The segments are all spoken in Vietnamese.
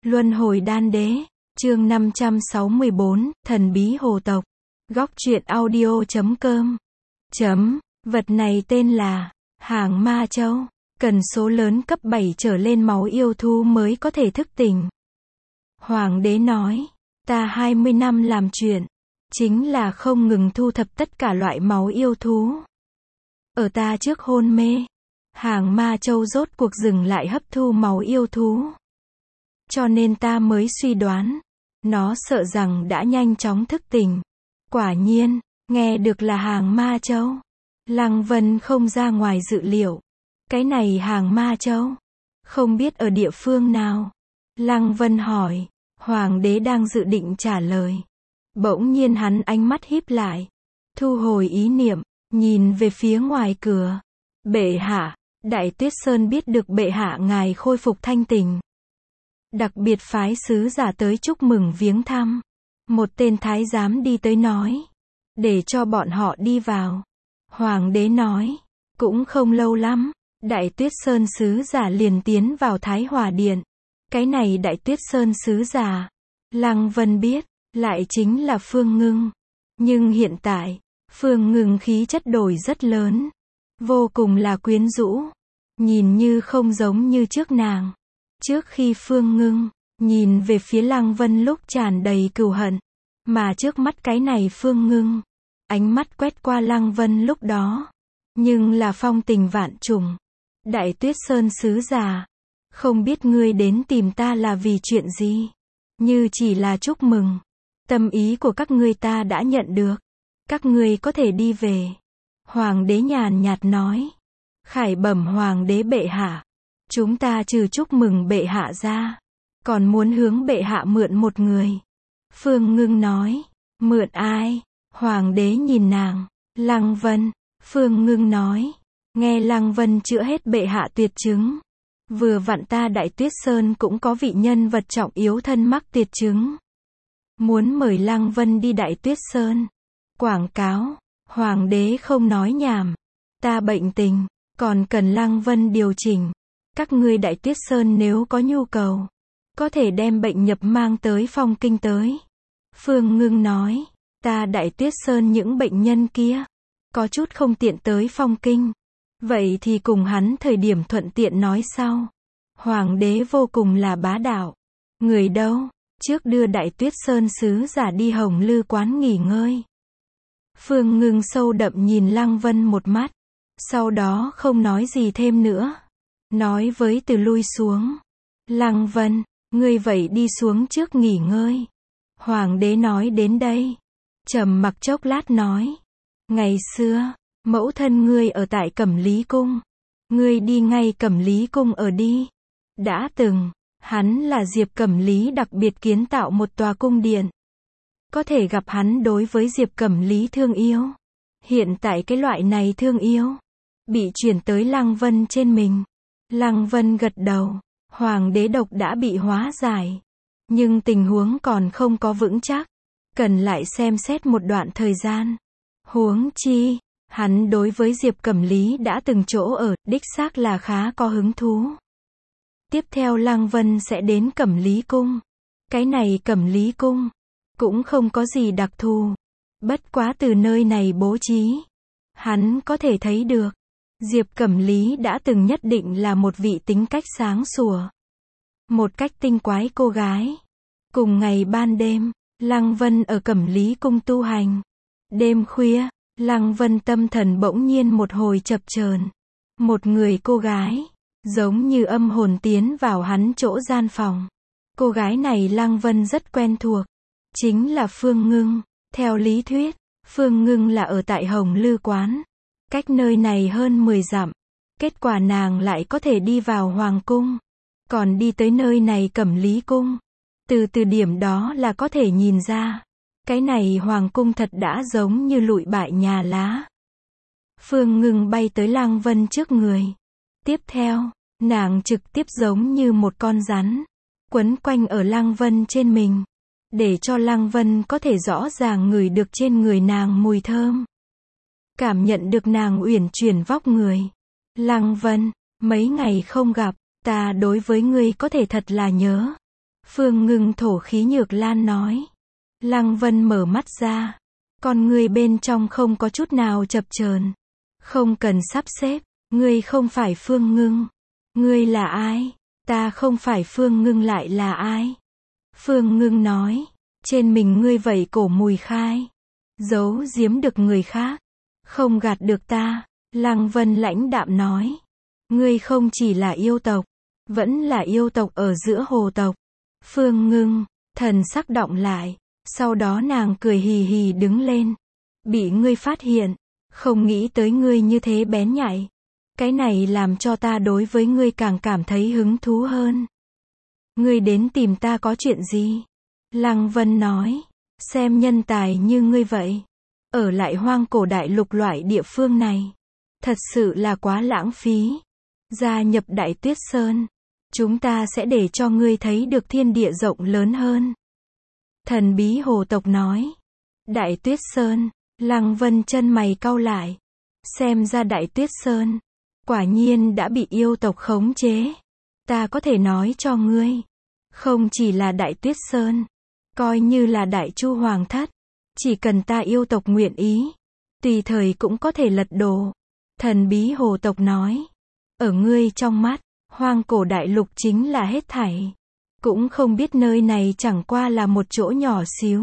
Luân hồi đan đế, chương 564, thần bí hồ tộc. Góc truyện audio.com. Vật này tên là Hàng Ma Châu, cần số lớn cấp 7 trở lên máu yêu thú mới có thể thức tỉnh. Hoàng đế nói, ta 20 năm làm chuyện, chính là không ngừng thu thập tất cả loại máu yêu thú. Ở ta trước hôn mê, Hàng Ma Châu rốt cuộc dừng lại hấp thu máu yêu thú. Cho nên ta mới suy đoán, nó sợ rằng đã nhanh chóng thức tỉnh. Quả nhiên, nghe được là Hàng Ma Châu. Lăng Vân không ra ngoài dự liệu. Cái này Hàng Ma Châu, không biết ở địa phương nào. Lăng Vân hỏi, Hoàng đế đang dự định trả lời. Bỗng nhiên hắn ánh mắt híp lại, thu hồi ý niệm, nhìn về phía ngoài cửa. Bệ hạ, Đại Tuyết Sơn biết được bệ hạ ngài khôi phục thanh tỉnh, đặc biệt phái sứ giả tới chúc mừng viếng thăm. Một tên thái giám đi tới nói, để cho bọn họ đi vào. Hoàng đế nói, cũng không lâu lắm, Đại Tuyết Sơn sứ giả liền tiến vào Thái Hòa Điện. Cái này Đại Tuyết Sơn sứ giả, Lăng Vân biết, lại chính là Phương Ngưng. Nhưng hiện tại, Phương Ngưng khí chất đổi rất lớn, vô cùng là quyến rũ, nhìn như không giống như trước nàng. Trước khi Phương Ngưng nhìn về phía Lăng Vân lúc tràn đầy cừu hận, mà trước mắt cái này Phương Ngưng, ánh mắt quét qua Lăng Vân lúc đó, nhưng là phong tình vạn trùng. Đại Tuyết Sơn sứ giả, không biết ngươi đến tìm ta là vì chuyện gì? Như chỉ là chúc mừng, tâm ý của các ngươi ta đã nhận được, các ngươi có thể đi về. Hoàng đế nhàn nhạt nói, khải bẩm Hoàng đế bệ hạ, chúng ta trừ chúc mừng bệ hạ ra, còn muốn hướng bệ hạ mượn một người. Phương Ngưng nói, mượn ai? Hoàng đế nhìn nàng. Lăng Vân. Phương Ngưng nói, nghe Lăng Vân chữa hết bệ hạ tuyệt chứng. Vừa vặn ta Đại Tuyết Sơn cũng có vị nhân vật trọng yếu thân mắc tuyệt chứng, muốn mời Lăng Vân đi Đại Tuyết Sơn quảng cáo. Hoàng đế không nói nhảm, ta bệnh tình, còn cần Lăng Vân điều chỉnh. Các ngươi Đại Tuyết Sơn nếu có nhu cầu, có thể đem bệnh nhập mang tới Phong Kinh tới. Phương Ngưng nói, ta Đại Tuyết Sơn những bệnh nhân kia, có chút không tiện tới Phong Kinh. Vậy thì cùng hắn thời điểm thuận tiện nói sau. Hoàng đế vô cùng là bá đạo. Người đâu? Trước đưa Đại Tuyết Sơn sứ giả đi Hồng Lư quán nghỉ ngơi. Phương Ngưng sâu đậm nhìn Lăng Vân một mắt, sau đó không nói gì thêm nữa. Nói với Từ lui xuống. Lăng Vân, ngươi vậy đi xuống trước nghỉ ngơi. Hoàng đế nói đến đây, trầm mặc chốc lát nói, ngày xưa, mẫu thân ngươi ở tại Cẩm Lý Cung, ngươi đi ngay Cẩm Lý Cung ở đi. Đã từng, hắn là Diệp Cẩm Lý đặc biệt kiến tạo một tòa cung điện. Có thể gặp hắn đối với Diệp Cẩm Lý thương yêu. Hiện tại cái loại này thương yêu, bị chuyển tới Lăng Vân trên mình. Lăng Vân gật đầu, Hoàng đế độc đã bị hóa giải. Nhưng tình huống còn không có vững chắc, cần lại xem xét một đoạn thời gian. Huống chi, hắn đối với Diệp Cẩm Lý đã từng chỗ ở, đích xác là khá có hứng thú. Tiếp theo Lăng Vân sẽ đến Cẩm Lý Cung. Cái này Cẩm Lý Cung, cũng không có gì đặc thù. Bất quá từ nơi này bố trí, hắn có thể thấy được, Diệp Cẩm Lý đã từng nhất định là một vị tính cách sáng sủa, một cách tinh quái cô gái. Cùng ngày ban đêm, Lăng Vân ở Cẩm Lý Cung tu hành. Đêm khuya, Lăng Vân tâm thần bỗng nhiên một hồi chập chờn. Một người cô gái, giống như âm hồn tiến vào hắn chỗ gian phòng. Cô gái này Lăng Vân rất quen thuộc, chính là Phương Ngưng. Theo lý thuyết, Phương Ngưng là ở tại Hồng Lư quán, cách nơi này hơn 10 dặm. Kết quả nàng lại có thể đi vào Hoàng Cung, còn đi tới nơi này Cẩm Lý Cung. Từ điểm đó là có thể nhìn ra, cái này Hoàng Cung thật đã giống như lụi bại nhà lá. Phương Ngưng bay tới Lăng Vân trước người. Tiếp theo, nàng trực tiếp giống như một con rắn, quấn quanh ở Lăng Vân trên mình, để cho Lăng Vân có thể rõ ràng ngửi được trên người nàng mùi thơm. Cảm nhận được nàng uyển chuyển vóc người. Lăng Vân, mấy ngày không gặp, ta đối với ngươi có thể thật là nhớ. Phương Ngưng thổ khí Nhược Lan nói. Lăng Vân mở mắt ra. Con người bên trong không có chút nào chập chờn. Không cần sắp xếp. Ngươi không phải Phương Ngưng. Ngươi là ai? Ta không phải Phương Ngưng lại là ai? Phương Ngưng nói. Trên mình ngươi vẩy cổ mùi khai. Giấu giếm được người khác. Không gạt được ta. Lăng Vân lãnh đạm nói. Ngươi không chỉ là yêu tộc. Vẫn là yêu tộc ở giữa hồ tộc. Phương Ngưng, thần sắc đọng lại. Sau đó nàng cười hì hì đứng lên. Bị ngươi phát hiện. Không nghĩ tới ngươi như thế bén nhạy. Cái này làm cho ta đối với ngươi càng cảm thấy hứng thú hơn. Ngươi đến tìm ta có chuyện gì? Lăng Vân nói. Xem nhân tài như ngươi vậy. Ở lại hoang cổ đại lục loại địa phương này. Thật sự là quá lãng phí. Gia nhập Đại Tuyết Sơn. Chúng ta sẽ để cho ngươi thấy được thiên địa rộng lớn hơn. Thần bí hồ tộc nói. Đại Tuyết Sơn. Lăng Vân chân mày cau lại. Xem ra Đại Tuyết Sơn. Quả nhiên đã bị yêu tộc khống chế. Ta có thể nói cho ngươi. Không chỉ là Đại Tuyết Sơn. Coi như là Đại Chu Hoàng Thất. Chỉ cần ta yêu tộc nguyện ý. Tùy thời cũng có thể lật đổ. Thần bí hồ tộc nói. Ở ngươi trong mắt. Hoang cổ đại lục chính là hết thảy. Cũng không biết nơi này chẳng qua là một chỗ nhỏ xíu.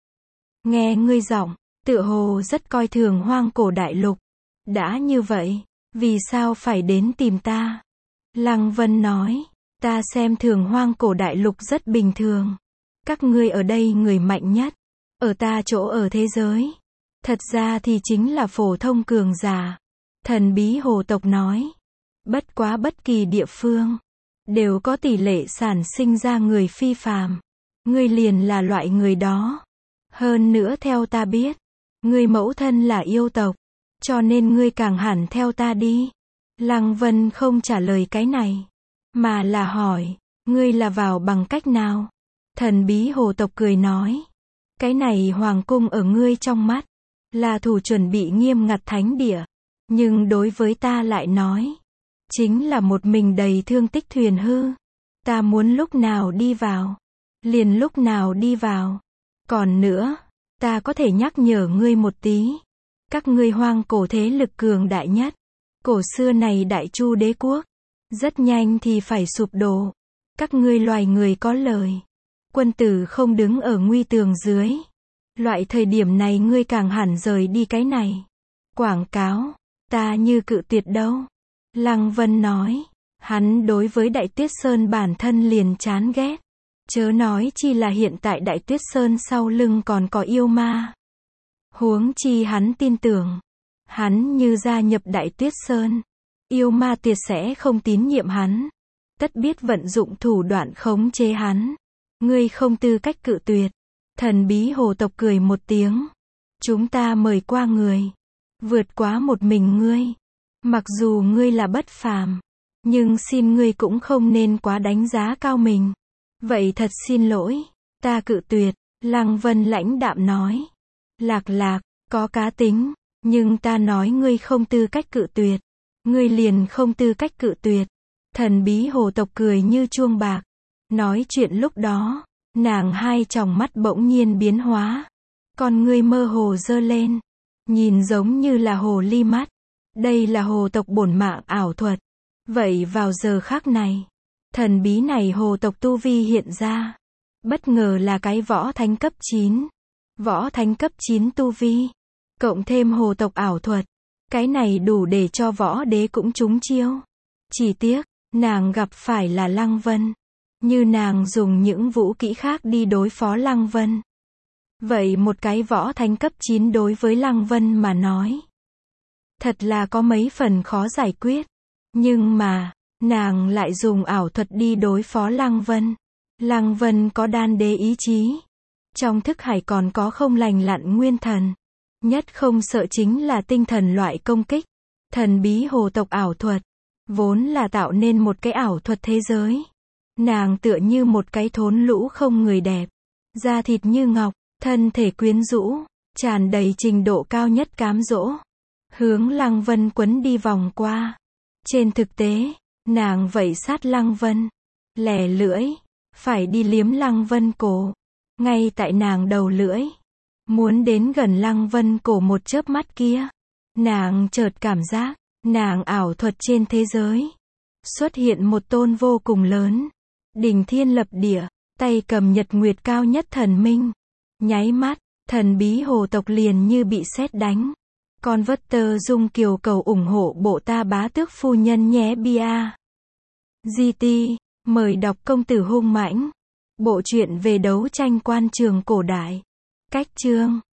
Nghe ngươi giọng. Tựa hồ rất coi thường hoang cổ đại lục. Đã như vậy. Vì sao phải đến tìm ta? Lăng Vân nói. Ta xem thường hoang cổ đại lục rất bình thường. Các ngươi ở đây người mạnh nhất. Ở ta chỗ ở thế giới. Thật ra thì chính là phổ thông cường giả. Thần bí hồ tộc nói. Bất quá bất kỳ địa phương. Đều có tỷ lệ sản sinh ra người phi phàm. Ngươi liền là loại người đó. Hơn nữa theo ta biết. Ngươi mẫu thân là yêu tộc. Cho nên ngươi càng hẳn theo ta đi. Lăng Vân không trả lời cái này. Mà là hỏi. Ngươi là vào bằng cách nào? Thần bí hồ tộc cười nói. Cái này hoàng cung ở ngươi trong mắt. Là thủ chuẩn bị nghiêm ngặt thánh địa. Nhưng đối với ta lại nói. Chính là một mình đầy thương tích thuyền hư. Ta muốn lúc nào đi vào. Liền lúc nào đi vào. Còn nữa. Ta có thể nhắc nhở ngươi một tí. Các ngươi hoang cổ thế lực cường đại nhất. Cổ xưa này Đại Chu đế quốc. Rất nhanh thì phải sụp đổ. Các ngươi loài người có lời. Quân tử không đứng ở nguy tường dưới. Loại thời điểm này ngươi càng hẳn rời đi cái này. Quảng cáo. Ta như cự tuyệt đâu. Lăng Vân nói. Hắn đối với Đại Tuyết Sơn bản thân liền chán ghét. Chớ nói chi là hiện tại Đại Tuyết Sơn sau lưng còn có yêu ma. Huống chi hắn tin tưởng. Hắn như gia nhập Đại Tuyết Sơn. Yêu ma tuyệt sẽ không tín nhiệm hắn. Tất biết vận dụng thủ đoạn khống chế hắn. Ngươi không tư cách cự tuyệt. Thần bí hồ tộc cười một tiếng. Chúng ta mời qua người. Vượt quá một mình ngươi. Mặc dù ngươi là bất phàm. Nhưng xin ngươi cũng không nên quá đánh giá cao mình. Vậy thật xin lỗi. Ta cự tuyệt. Lăng Vân lãnh đạm nói. Lạc lạc, có cá tính. Nhưng ta nói ngươi không tư cách cự tuyệt. Ngươi liền không tư cách cự tuyệt. Thần bí hồ tộc cười như chuông bạc. Nói chuyện lúc đó. Nàng hai tròng mắt bỗng nhiên biến hóa. Con ngươi mơ hồ dơ lên. Nhìn giống như là hồ ly mắt. Đây là hồ tộc bổn mạng ảo thuật. Vậy vào giờ khắc này. Thần bí này hồ tộc tu vi hiện ra. Bất ngờ là cái võ thánh cấp 9. Võ thánh cấp 9 tu vi. Cộng thêm hồ tộc ảo thuật. Cái này đủ để cho võ đế cũng trúng chiêu. Chỉ tiếc, nàng gặp phải là Lăng Vân. Như nàng dùng những vũ kỹ khác đi đối phó Lăng Vân. Vậy một cái võ thánh cấp 9 đối với Lăng Vân mà nói. Thật là có mấy phần khó giải quyết. Nhưng mà, nàng lại dùng ảo thuật đi đối phó Lăng Vân. Lăng Vân có đan đế ý chí. Trong thức hải còn có không lành lặn nguyên thần. Nhất không sợ chính là tinh thần loại công kích. Thần bí hồ tộc ảo thuật. Vốn là tạo nên một cái ảo thuật thế giới. Nàng tựa như một cái thốn lũ không người đẹp. Da thịt như ngọc, thân thể quyến rũ, tràn đầy trình độ cao nhất cám dỗ. Hướng Lăng Vân quấn đi vòng qua. Trên thực tế, nàng vẫy sát Lăng Vân. Lẻ lưỡi, phải đi liếm Lăng Vân cổ. Ngay tại nàng đầu lưỡi, muốn đến gần Lăng Vân cổ một chớp mắt kia, nàng chợt cảm giác, nàng ảo thuật trên thế giới. Xuất hiện một tôn vô cùng lớn, đỉnh thiên lập địa, tay cầm nhật nguyệt cao nhất thần minh. Nháy mắt, thần bí hồ tộc liền như bị sét đánh. Con vất tơ dung kiều cầu ủng hộ bộ ta bá tước phu nhân nhé bia. GT, mời đọc Công tử hung mãnh. Bộ truyện về đấu tranh quan trường cổ đại. Cách chương